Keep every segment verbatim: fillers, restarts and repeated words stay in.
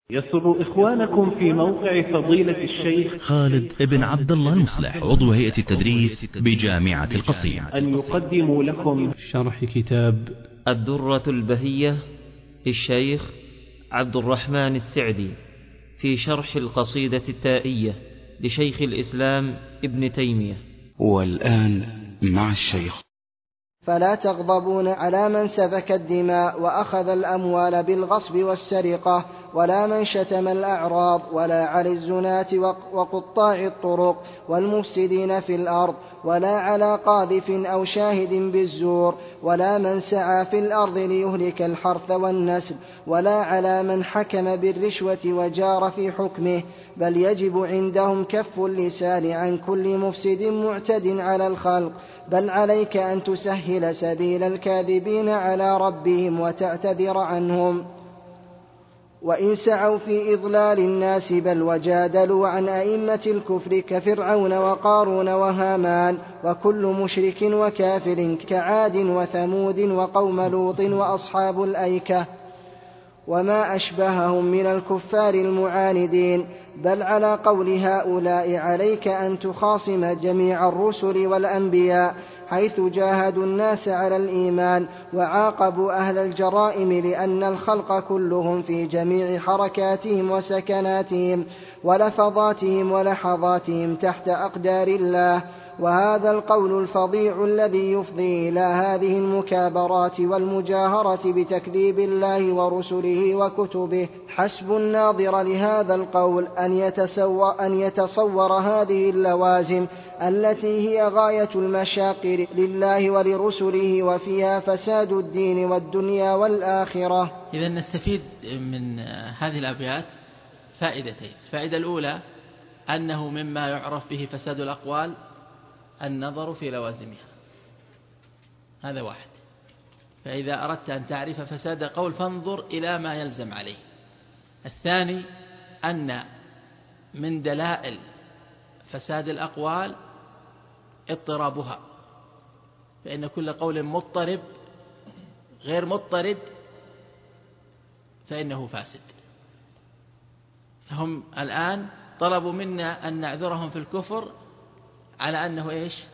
يسر إخوانكم في موقع فضيلة الشيخ خالد ابن عبد الله المصلح عضو هيئة التدريس بجامعة القصيم أن يقدموا لكم شرح كتاب الدرة البهية للشيخ عبد الرحمن السعدي في شرح القصيدة التائية لشيخ الإسلام ابن تيمية. والآن مع الشيخ. فلا تغضبون على من سفك الدماء وأخذ الأموال بالغصب والسرقة، ولا من شتم الأعراض، ولا على الزناة وقطاع الطرق والمفسدين في الأرض، ولا على قاذف أو شاهد بالزور، ولا من سعى في الأرض ليهلك الحرث والنسل، ولا على من حكم بالرشوة وجار في حكمه، بل يجب عندهم كف اللسان عن كل مفسد معتد على الخلق، بل عليك أن تسهل سبيل الكاذبين على ربهم وتعتذر عنهم. وإن سعوا في إضلال الناس بل وجادلوا عن أئمة الكفر كفرعون وقارون وهامان وكل مشرك وكافر كعاد وثمود وقوم لوط وأصحاب الأيكة وما أشبههم من الكفار المعاندين، بل على قول هؤلاء عليك أن تخاصم جميع الرسل والأنبياء حيث جاهدوا الناس على الإيمان وعاقبوا أهل الجرائم، لأن الخلق كلهم في جميع حركاتهم وسكناتهم ولفظاتهم ولحظاتهم تحت أقدار الله. وهذا القول الفظيع الذي يفضي إلى هذه المكابرات والمجاهرة بتكذيب الله ورسله وكتبه، حسب الناظر لهذا القول أن يتصور, أن يتصور هذه اللوازم التي هي غاية المشاق لله ولرسله، وفيها فساد الدين والدنيا والآخرة. إذا نستفيد من هذه الأبيات فائدتين. الفائدة الأولى أنه مما يعرف به فساد الأقوال النظر في لوازمها، هذا واحد. فإذا أردت أن تعرف فساد قول فانظر إلى ما يلزم عليه. الثاني أن من دلائل فساد الأقوال اضطرابها، فإن كل قول مضطرب غير مضطرد فإنه فاسد. فهم الآن طلبوا منا أن نعذرهم في الكفر على أنه إيش؟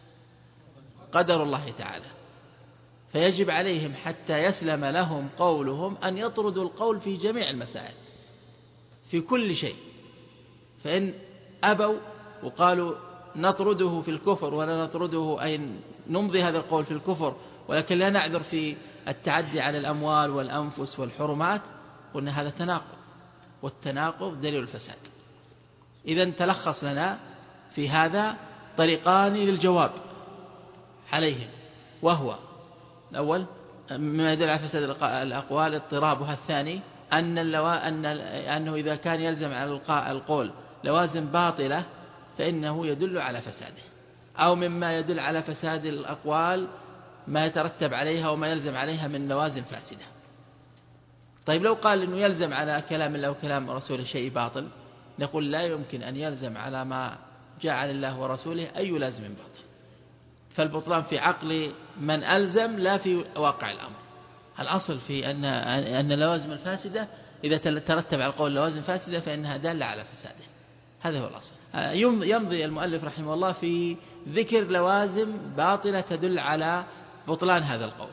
قدر الله تعالى، فيجب عليهم حتى يسلم لهم قولهم أن يطردوا القول في جميع المسائل في كل شيء. فإن أبوا وقالوا نطرده في الكفر ولا نطرده أي نمضي هذا القول في الكفر ولكن لا نعذر في التعدي على الأموال والأنفس والحرمات، قلنا هذا تناقض، والتناقض دليل الفساد. إذن تلخص لنا في هذا طريقان للجواب عليهم، وهو الأول مما يدل على فساد الأقوال اضطرابها، الثاني أن, أن أنه إذا كان يلزم على القول لوازم باطلة فإنه يدل على فساده، أو مما يدل على فساد الأقوال ما يترتب عليها وما يلزم عليها من لوازم فاسدة. طيب لو قال إنه يلزم على كلام الله وكلام رسوله شيء باطل، نقول لا يمكن أن يلزم على ما جاء عن الله ورسوله أي لازم باطل، فالبطلان في عقل من ألزم لا في واقع الأمر. الأصل في أن أن اللوازم الفاسدة إذا ترتب على القول لوازم فاسدة فإنها دالة على فساده، هذا هو الأصل. يمضي المؤلف رحمه الله في ذكر لوازم باطلة تدل على بطلان هذا القول.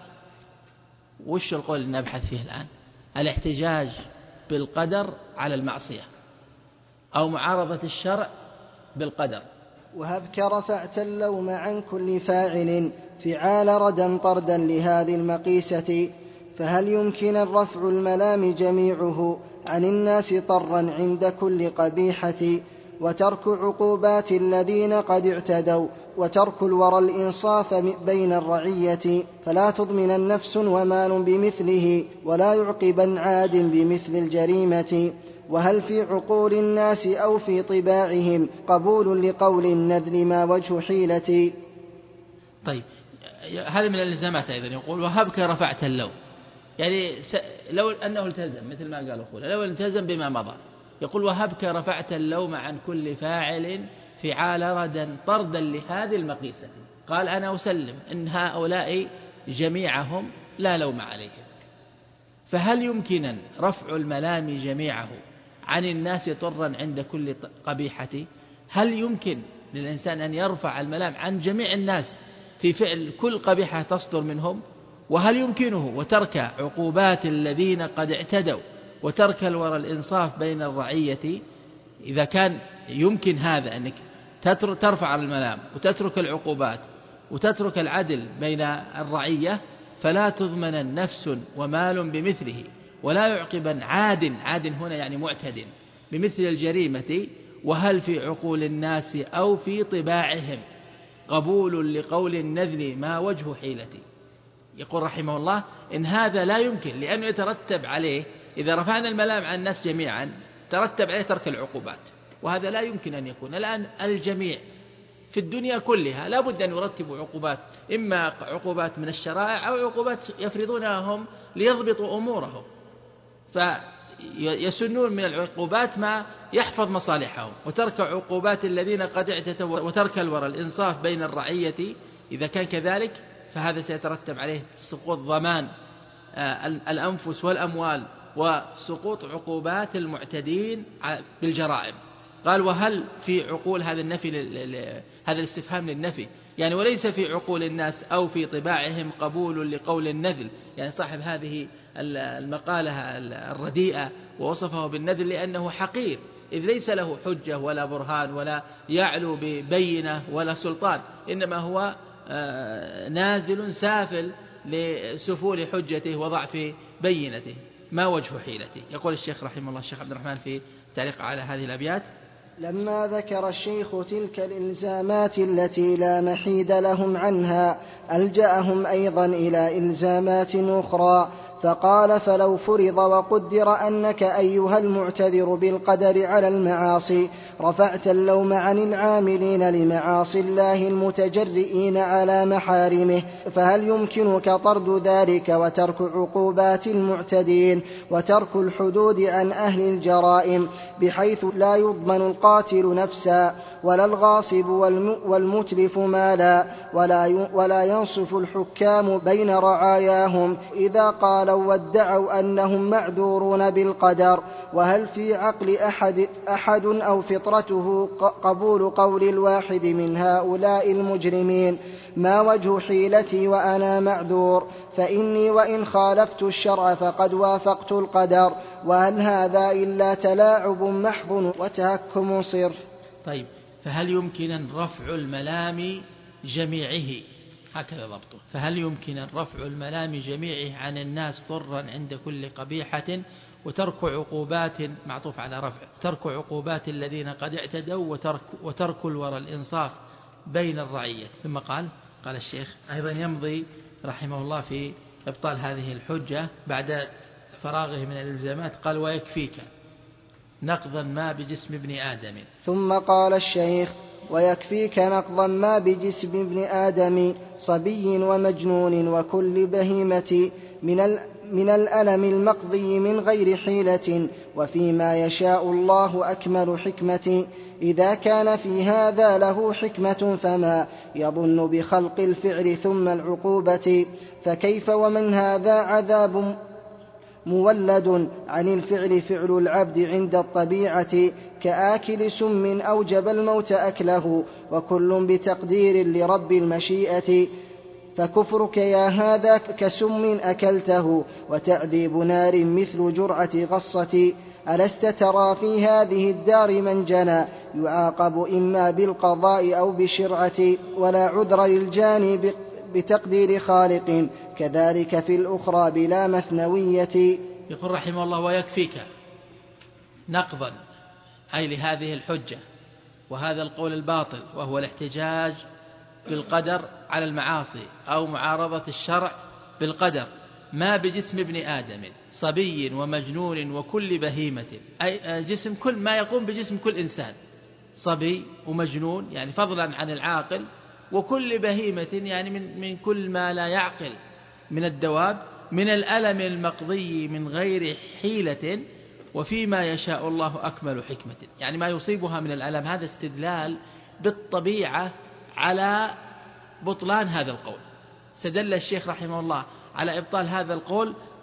وش القول اللي نبحث فيه الآن؟ الاحتجاج بالقدر على المعصية أو معارضة الشرع بالقدر. وهبك رفعت اللوم عن كل فاعل فعال ردا طردا لهذه المقيسة، فهل يمكن الرفع الملام جميعه عن الناس طرا عند كل قبيحة، وترك عقوبات الذين قد اعتدوا، وترك الورى الإنصاف بين الرعية، فلا تضمن النفس ومال بمثله ولا يعقبا عاد بمثل الجريمة. وهل في عقول الناس أو في طباعهم قبول لقول النذل ما وجه حيلة؟ طيب هذا من الالتزامات أيضا. يقول وهبك رفعت اللوم، يعني لو أنه التزم مثل ما قال أخونا، لو التزم بما مضى، يقول وهبك رفعت اللوم عن كل فاعل فعال ردا طردا لهذه المقيسة. قال أنا أسلم إن هؤلاء جميعهم لا لوم عليهم، فهل يمكن رفع الملام جميعه عن الناس طرا عند كل قبيحة؟ هل يمكن للإنسان أن يرفع الملام عن جميع الناس في فعل كل قبيحة تصدر منهم؟ وهل يمكنه وترك عقوبات الذين قد اعتدوا وترك الورى الإنصاف بين الرعية؟ إذا كان يمكن هذا أنك ترفع الملام وتترك العقوبات وتترك العدل بين الرعية، فلا تضمن نفس ومال بمثله، ولا يعقبا عاد عاد هنا يعني معتد بمثل الجريمة. وهل في عقول الناس أو في طباعهم قبول لقول النذل ما وجه حيلتي؟ يقول رحمه الله إن هذا لا يمكن، لأنه يترتب عليه إذا رفعنا الملام عن الناس جميعا ترتب عليه ترك العقوبات، وهذا لا يمكن أن يكون. الآن الجميع في الدنيا كلها لا بد أن يرتبوا عقوبات، إما عقوبات من الشرائع أو عقوبات يفرضونها هم ليضبطوا أمورهم، فيسنون من العقوبات ما يحفظ مصالحهم، وترك عقوبات الذين قد اعتدوا وترك الورى الإنصاف بين الرعية. إذا كان كذلك فهذا سيترتب عليه سقوط ضمان الأنفس والأموال وسقوط عقوبات المعتدين بالجرائم. قال وهل في عقول هذا النفي هذا الاستفهام للنفي، يعني وليس في عقول الناس أو في طباعهم قبول لقول النذل، يعني صاحب هذه المقالة الرديئة ووصفه بالنذل لأنه حقير، إذ ليس له حجة ولا برهان ولا يعلو ببينة ولا سلطان، إنما هو نازل سافل لسفول حجته وضعف بينته، ما وجه حيلته؟ يقول الشيخ رحمه الله الشيخ عبد الرحمن في تعليق على هذه الأبيات: لما ذكر الشيخ تلك الإلزامات التي لا محيد لهم عنها ألجأهم أيضا إلى إلزامات أخرى، فقال: فلو فرض وقدر أنك أيها المعتذر بالقدر على المعاصي رفعت اللوم عن العاملين لمعاصي الله المتجرئين على محارمه، فهل يمكنك طرد ذلك وترك عقوبات المعتدين وترك الحدود عن أهل الجرائم، بحيث لا يضمن القاتل نفسا ولا الغاصب والمتلف مالا ولا ولا ينصف الحكام بين رعاياهم إذا قالوا وادعوا أنهم معذورون بالقدر؟ وهل في عقل أحد, أحد أو فطرته قبول قول الواحد من هؤلاء المجرمين؟ ما وجه حيلتي وأنا معذور؟ فإني وإن خالفت الشرع فقد وافقت القدر، وهل هذا إلا تلاعب محض وتهكم صرف؟ طيب، فهل يمكن رفع الملام جميعه؟ هكذا ضبطه. فهل يمكن رفع الملام جميعه عن الناس طرا عند كل قبيحة وترك عقوبات معطوف على رفع ترك عقوبات الذين قد اعتدوا وترك, وترك الورى الإنصاف بين الرعية. ثم قال قال الشيخ أيضا يمضي رحمه الله في إبطال هذه الحجة بعد فراغه من الإلزامات، قال: ويكفيك نقضا ما بجسم ابن آدم. ثم قال الشيخ: ويكفيك نقضا ما بجسم ابن آدم صبي ومجنون وكل بهيمة من, من الألم المقضي من غير حيلة، وفيما يشاء الله أكمل حكمة. إذا كان في هذا له حكمة فما يظن بخلق الفعل ثم العقوبة؟ فكيف ومن هذا عذاب مولد عن الفعل فعل العبد عند الطبيعة، كآكل سم أوجب الموت أكله، وكل بتقدير لرب المشيئة. فكفرك يا هذا كسم أكلته، وتعذيب نار مثل جرعة غصة. ألست ترى في هذه الدار من جنى يعاقب إما بالقضاء أو بشرعة، ولا عذر للجاني بتقدير خالق، كذلك في الأخرى بلا مثنوية. يقول رحمه الله: ويكفيك نقضا، أي لهذه الحجة وهذا القول الباطل، وهو الاحتجاج بالقدر على المعاصي أو معارضة الشرع بالقدر، ما بجسم ابن آدم صبي ومجنون وكل بهيمة، أي جسم كل ما يقوم بجسم كل إنسان، صبي ومجنون يعني فضلا عن العاقل، وكل بهيمة يعني من, من كل ما لا يعقل من الدواب، من الألم المقضي من غير حيلة، وفيما يشاء الله أكمل حكمة، يعني ما يصيبها من الألم. هذا استدلال بالطبيعة على بطلان هذا القول. استدل الشيخ رحمه الله على إبطال هذا القول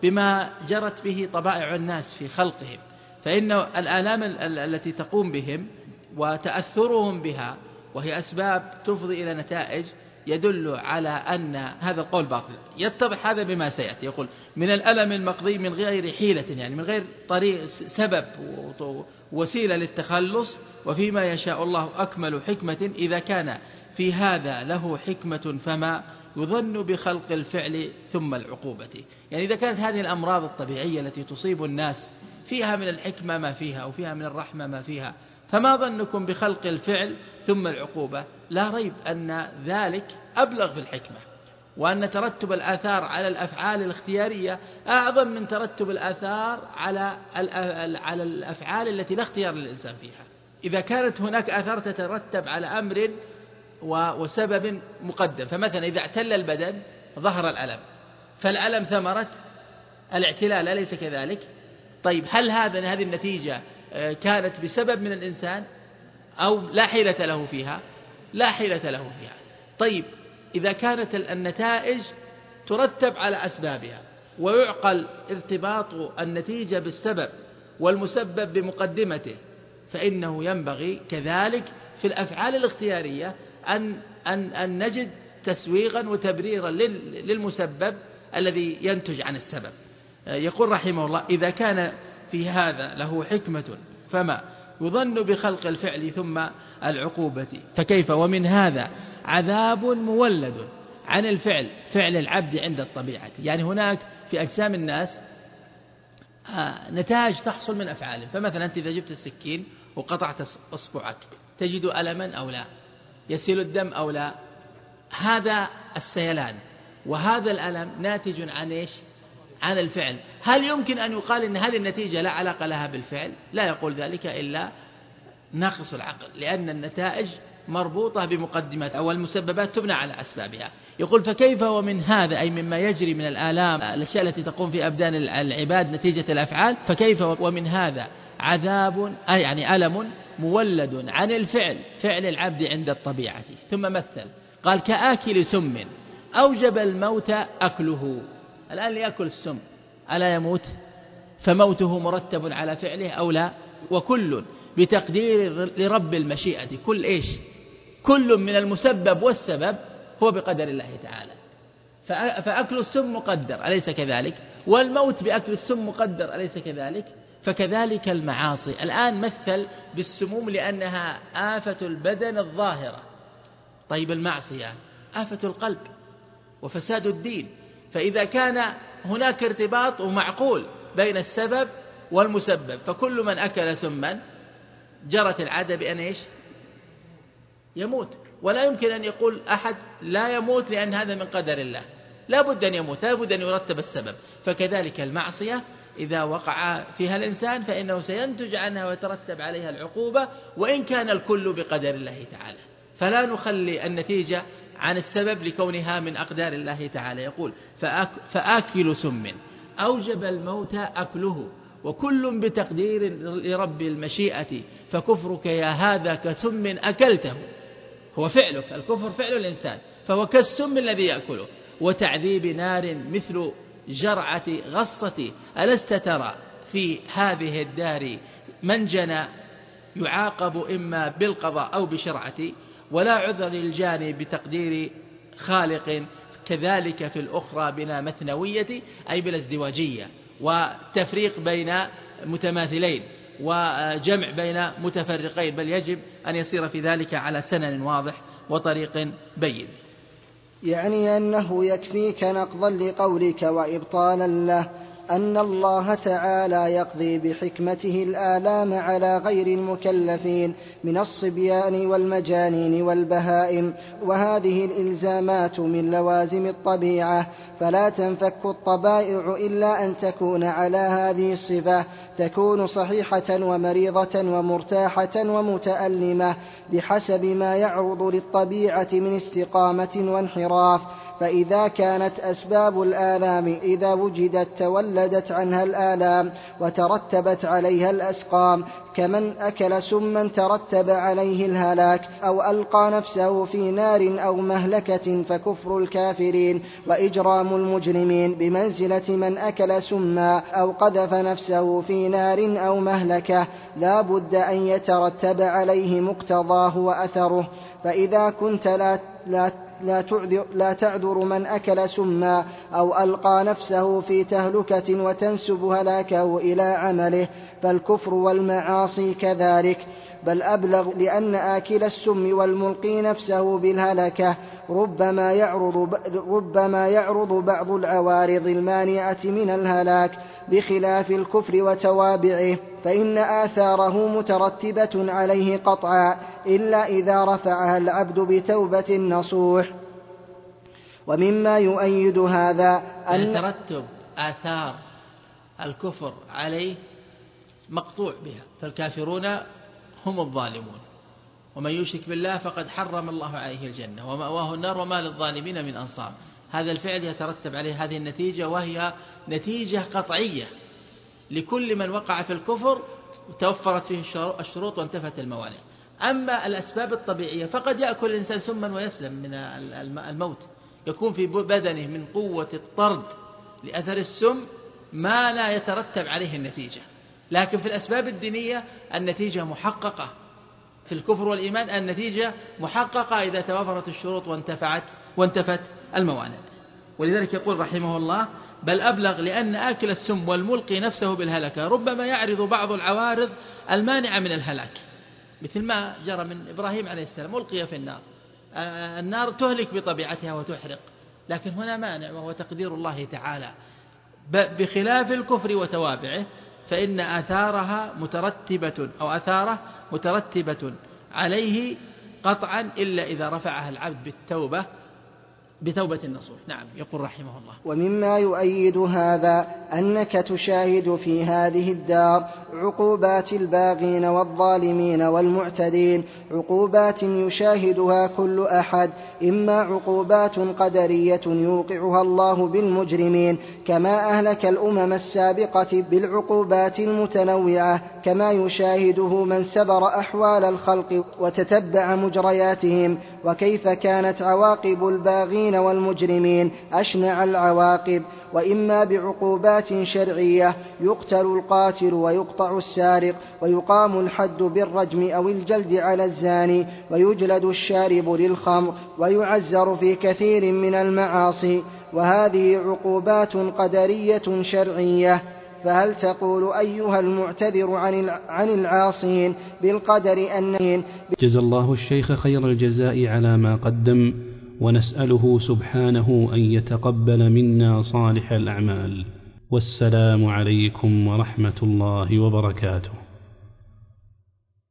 بما جرت به طبائع الناس في خلقهم، فإن الآلام التي تقوم بهم وتأثرهم بها وهي أسباب تفضي إلى نتائج يدل على أن هذا القول باطل. يتضح هذا بما سيأتي. يقول من الألم المقضي من غير حيلة، يعني من غير طريق سبب وسيلة للتخلص، وفيما يشاء الله أكمل حكمة إذا كان في هذا له حكمة فما يظن بخلق الفعل ثم العقوبة. يعني إذا كانت هذه الأمراض الطبيعية التي تصيب الناس فيها من الحكمة ما فيها وفيها من الرحمة ما فيها، فما ظنكم بخلق الفعل ثم العقوبة؟ لا ريب أن ذلك أبلغ في الحكمة، وأن ترتب الآثار على الأفعال الاختيارية أعظم من ترتب الآثار على على الأفعال التي لا اختيار للإنسان فيها. إذا كانت هناك آثار تترتب على أمر وسبب مقدم، فمثلا إذا اعتل البدن ظهر الألم، فالألم ثمرة الاعتلال، أليس كذلك؟ طيب هل هذا هذه النتيجة كانت بسبب من الإنسان أو لا حيلة له فيها؟ لا حيلة له فيها. طيب إذا كانت النتائج ترتب على أسبابها ويعقل ارتباط النتيجة بالسبب والمسبب بمقدمته، فإنه ينبغي كذلك في الأفعال الاختيارية أن, أن, أن نجد تسويغا وتبريرا للمسبب الذي ينتج عن السبب. يقول رحمه الله إذا كان في هذا له حكمة فما يظن بخلق الفعل ثم العقوبة، فكيف ومن هذا عذاب مولد عن الفعل فعل العبد عند الطبيعة. يعني هناك في أجسام الناس نتائج تحصل من أفعاله، فمثلا أنت إذا جبت السكين وقطعت أصبعك تجد ألما أو لا، يسيل الدم أو لا، هذا السيلان وهذا الألم ناتج عن إيش؟ عن الفعل. هل يمكن أن يقال إن هذه النتيجة لا علاقة لها بالفعل؟ لا يقول ذلك إلا ناقص العقل، لأن النتائج مربوطة بمقدمات أو المسببات تبنى على أسبابها. يقول فكيف ومن هذا، أي مما يجري من الآلام الأشياء التي تقوم في أبدان العباد نتيجة الأفعال، فكيف ومن هذا عذاب أي يعني ألم مولد عن الفعل فعل العبد عند الطبيعة. ثم مثل قال كآكل سم أوجب الموت أكله. الآن ليأكل السم ألا يموت؟ فموته مرتب على فعله أو لا؟ وكل بتقدير لرب المشيئة، كل إيش؟ كل من المسبب والسبب هو بقدر الله تعالى. فأكل السم مقدر أليس كذلك؟ والموت بأكل السم مقدر أليس كذلك؟ فكذلك المعاصي. الآن مثل بالسموم لأنها آفة البدن الظاهرة. طيب المعصية آفة القلب وفساد الدين، فإذا كان هناك ارتباط ومعقول بين السبب والمسبب، فكل من أكل سما جرت العادة بأن إيش؟ يموت. ولا يمكن أن يقول أحد لا يموت لأن هذا من قدر الله، لا بد أن يموت، لا بد أن يرتب السبب. فكذلك المعصية إذا وقع فيها الإنسان فإنه سينتج عنها ويترتب عليها العقوبة، وإن كان الكل بقدر الله تعالى. فلا نخلي النتيجة عن السبب لكونها من أقدار الله تعالى. يقول فأك فآكل سم أوجب الموت أكله، وكل بتقدير لرب المشيئة، فكفرك يا هذا كسم أكلته. هو فعلك، الكفر فعل الإنسان، فهو كالسم الذي يأكله. وتعذيب نار مثل جرعة غصة، ألست ترى في هذه الدار من جنى يعاقب إما بالقضاء أو بشرعة، ولا عذر للجاني بتقدير خالق، كذلك في الأخرى بلا مثنوية أي بلا ازدواجية، وتفريق بين متماثلين وجمع بين متفرقين، بل يجب أن يصير في ذلك على سنن واضح وطريق بين. يعني أنه يكفيك نقضا لقولك وإبطالا له أن الله تعالى يقضي بحكمته الآلام على غير المكلفين من الصبيان والمجانين والبهائم، وهذه الإلزامات من لوازم الطبيعة، فلا تنفك الطبائع إلا أن تكون على هذه الصفة، تكون صحيحة ومريضة ومرتاحة ومتألمة بحسب ما يعرض للطبيعة من استقامة وانحراف. فإذا كانت أسباب الآلام إذا وجدت تولدت عنها الآلام وترتبت عليها الأسقام، كمن أكل سما ترتب عليه الهلاك أو ألقى نفسه في نار أو مهلكة، فكفر الكافرين وإجرام المجرمين بمنزلة من أكل سما أو قذف نفسه في نار أو مهلكة، لا بد أن يترتب عليه مقتضاه وأثره. فإذا كنت لا, لا, لا, تعذر, لا تعذر من أكل سما أو ألقى نفسه في تهلكة وتنسب هلاكه إلى عمله، فالكفر والمعاصي كذلك، بل أبلغ، لأن آكل السم والملقي نفسه بالهلكة ربما يعرض, ربما يعرض بعض العوارض المانعة من الهلاك بخلاف الكفر وتوابعه، فإن آثاره مترتبة عليه قطعا إلا إذا رفعها العبد بتوبة نصوح. ومما يؤيد هذا أن ترتب آثار الكفر عليه مقطوع بها، فالكافرون هم الظالمون، ومن يشرك بالله فقد حرم الله عليه الجنة ومأواه النار وما للظالمين من أنصار. هذا الفعل يترتب عليه هذه النتيجة، وهي نتيجة قطعية لكل من وقع في الكفر توفرت فيه الشروط وانتفت الموانع. أما الأسباب الطبيعية فقد يأكل الإنسان سما ويسلم من الموت، يكون في بدنه من قوة الطرد لأثر السم ما لا يترتب عليه النتيجة. لكن في الأسباب الدينية النتيجة محققة، في الكفر والإيمان النتيجة محققة إذا توفرت الشروط وانتفعت وانتفت الموانع. ولذلك يقول رحمه الله: بل أبلغ، لأن آكل السم والملقي نفسه بالهلكة ربما يعرض بعض العوارض المانعة من الهلاك، مثل ما جرى من إبراهيم عليه السلام، ألقي في النار، النار تهلك بطبيعتها وتحرق، لكن هنا مانع وهو تقدير الله تعالى. بخلاف الكفر وتوابعه فإن آثارها مترتبة أو آثاره مترتبة عليه قطعا إلا إذا رفعها العبد بالتوبة بتوبة النصوح. نعم. يقول رحمه الله: ومما يؤيد هذا أنك تشاهد في هذه الدار عقوبات الباغين والظالمين والمعتدين، عقوبات يشاهدها كل أحد، إما عقوبات قدرية يوقعها الله بالمجرمين كما أهلك الأمم السابقة بالعقوبات المتنوعة، كما يشاهده من سبر أحوال الخلق وتتبع مجرياتهم، وكيف كانت عواقب الباغين والمجرمين أشنع العواقب. وإما بعقوبات شرعية يقتل القاتل ويقطع السارق ويقام الحد بالرجم أو الجلد على الزاني ويجلد الشارب للخمر ويعزر في كثير من المعاصي، وهذه عقوبات قدرية شرعية. فهل تقول أيها المعتذر عن العاصين بالقدر أن جزا الله الشيخ خير الجزاء على ما قدم، ونسأله سبحانه أن يتقبل منا صالح الأعمال. والسلام عليكم ورحمة الله وبركاته.